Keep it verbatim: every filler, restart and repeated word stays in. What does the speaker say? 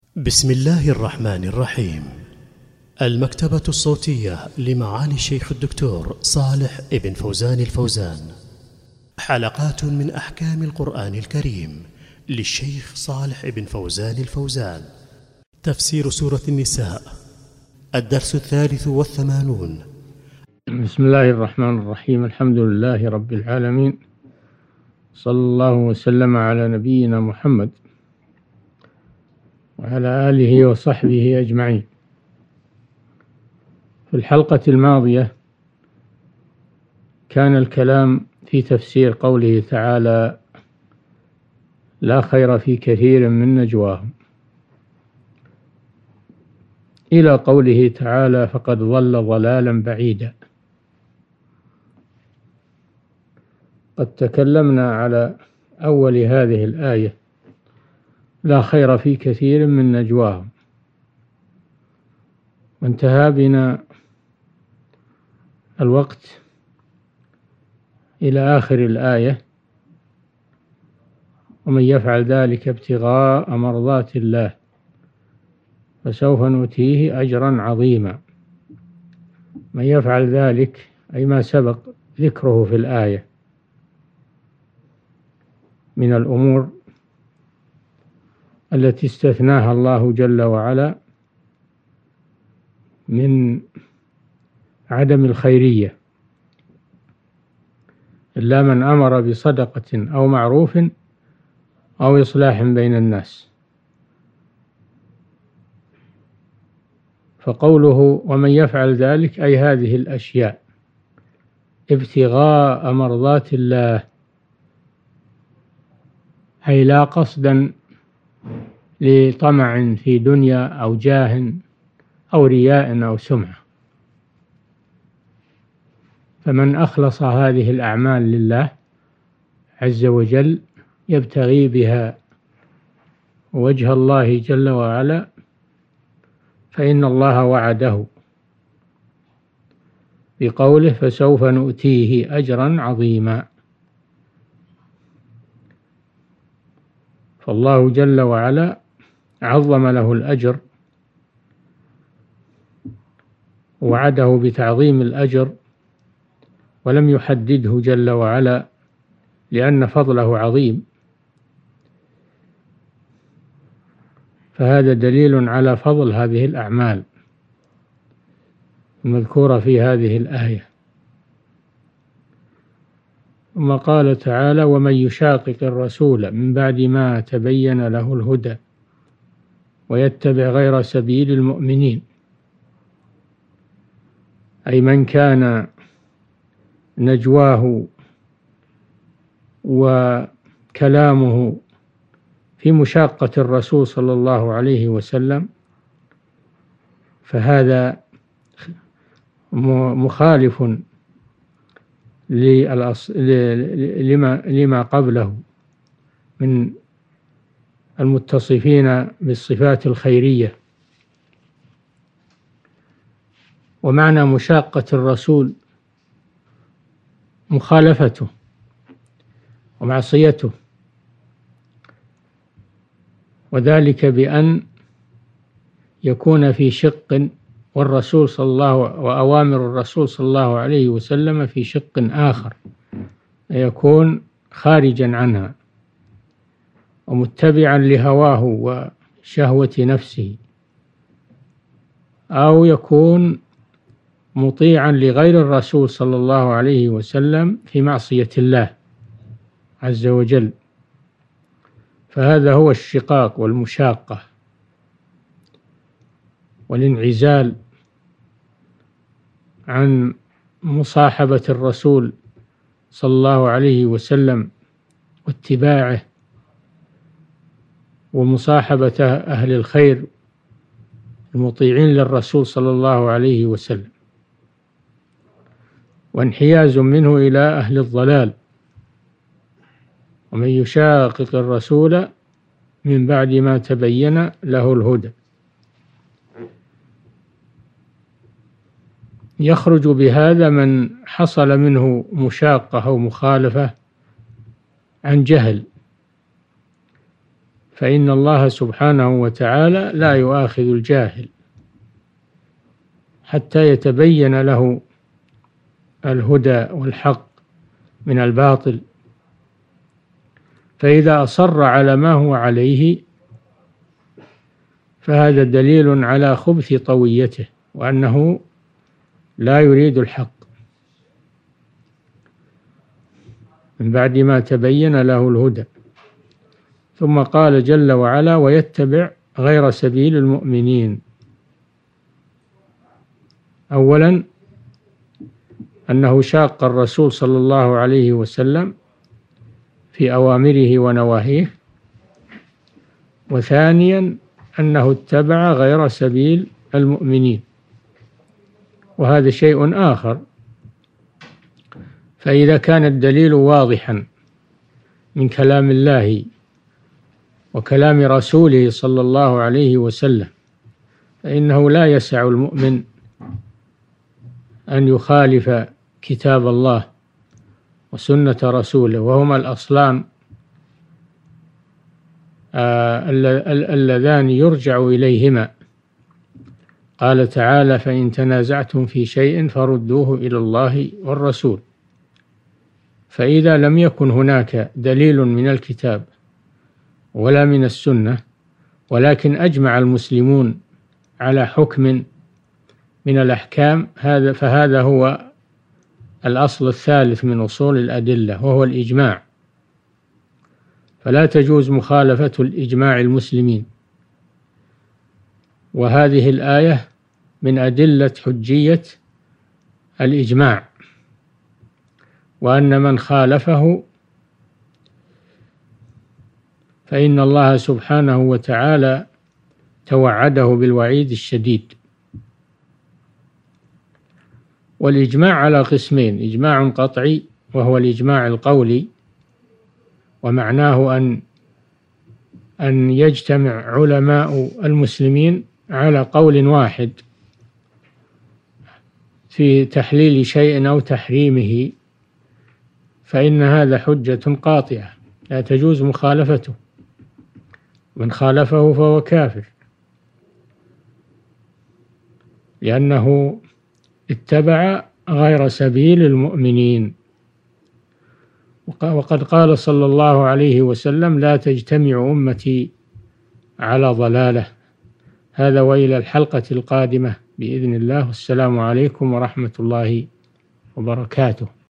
بسم الله الرحمن الرحيم. المكتبة الصوتية لمعالي الشيخ الدكتور صالح ابن فوزان الفوزان، حلقات من أحكام القرآن الكريم للشيخ صالح ابن فوزان الفوزان. تفسير سورة النساء، الدرس الثالث والثمانون. بسم الله الرحمن الرحيم. الحمد لله رب العالمين، صلى الله وسلم على نبينا محمد وعلى آله وصحبه أجمعين. في الحلقة الماضية كان الكلام في تفسير قوله تعالى: لا خير في كثير من نجواهم، إلى قوله تعالى: فقد ضل ضلالا بعيدا. قد تكلمنا على أول هذه الآية: لا خير في كثير من نجواهم، وانتهى بنا الوقت إلى آخر الآية: ومن يفعل ذلك ابتغاء مرضات الله فسوف نؤتيه أجرا عظيما. من يفعل ذلك أي ما سبق ذكره في الآية من الأمور التي استثناها الله جل وعلا من عدم الخيرية، إلا من أمر بصدقة أو معروف أو إصلاح بين الناس. فقوله ومن يفعل ذلك أي هذه الأشياء ابتغاء مرضات الله، أي لا قصدا لطمع في دنيا أو جاه أو رياء أو سمعة. فمن أخلص هذه الأعمال لله عز وجل يبتغي بها وجه الله جل وعلا، فإن الله وعده بقوله: فسوف نؤتيه أجرا عظيما. فالله جل وعلا عظم له الأجر، وعده بتعظيم الأجر، ولم يحدده جل وعلا لأن فضله عظيم. فهذا دليل على فضل هذه الأعمال المذكورة في هذه الآية. ثم قال تعالى: ومن يشاقق الرسول من بعد ما تبين له الهدى ويتبع غير سبيل المؤمنين، أي من كان نجواه وكلامه في مشاقة الرسول صلى الله عليه وسلم، فهذا مخالف لما لما قبله من المتصفين بالصفات الخيرية. ومعنى مشاقة الرسول مخالفته ومعصيته، وذلك بأن يكون في شق والرسول صلى الله وأوامر الرسول صلى الله عليه وسلم في شق آخر، يكون خارجا عنها ومتبعا لهواه وشهوة نفسه، أو يكون مطيعا لغير الرسول صلى الله عليه وسلم في معصية الله عز وجل. فهذا هو الشقاق والمشاقة والانعزال عن مصاحبة الرسول صلى الله عليه وسلم واتباعه ومصاحبة أهل الخير المطيعين للرسول صلى الله عليه وسلم، وانحياز منه إلى أهل الضلال. ومن يشاقق الرسول من بعد ما تبين له الهدى، يخرج بهذا من حصل منه مشاقة أو مخالفة عن جهل، فإن الله سبحانه وتعالى لا يؤاخذ الجاهل حتى يتبين له الهدى والحق من الباطل، فإذا أصر على ما هو عليه فهذا دليل على خبث طويته وأنه لا يريد الحق من بعد ما تبين له الهدى. ثم قال جل وعلا: ويتبع غير سبيل المؤمنين. أولا أنه شاق الرسول صلى الله عليه وسلم في أوامره ونواهيه، وثانيا أنه اتبع غير سبيل المؤمنين، وهذا شيء آخر. فإذا كان الدليل واضحا من كلام الله وكلام رسوله صلى الله عليه وسلم فإنه لا يسع المؤمن أن يخالف كتاب الله وسنة رسوله، وهما الأصلان اللذان يرجع إليهما. قال تعالى: فإن تنازعتم في شيء فردوه إلى الله والرسول. فإذا لم يكن هناك دليل من الكتاب ولا من السنة، ولكن أجمع المسلمون على حكم من الأحكام، هذا فهذا هو الأصل الثالث من أصول الأدلة، وهو الإجماع. فلا تجوز مخالفة الإجماع المسلمين. وهذه الآية من أدلة حجية الإجماع، وأن من خالفه فإن الله سبحانه وتعالى توعده بالوعيد الشديد. والإجماع على قسمين: إجماع قطعي وهو الإجماع القولي، ومعناه أن أن يجتمع علماء المسلمين على قول واحد في تحليل شيء أو تحريمه، فإن هذا حجة قاطعة لا تجوز مخالفته، من خالفه فهو كافر، لأنه اتبع غير سبيل المؤمنين. وقد قال صلى الله عليه وسلم: لا تجتمع أمتي على ضلالة. هذا وإلى الحلقة القادمة بإذن الله، والسلام عليكم ورحمة الله وبركاته.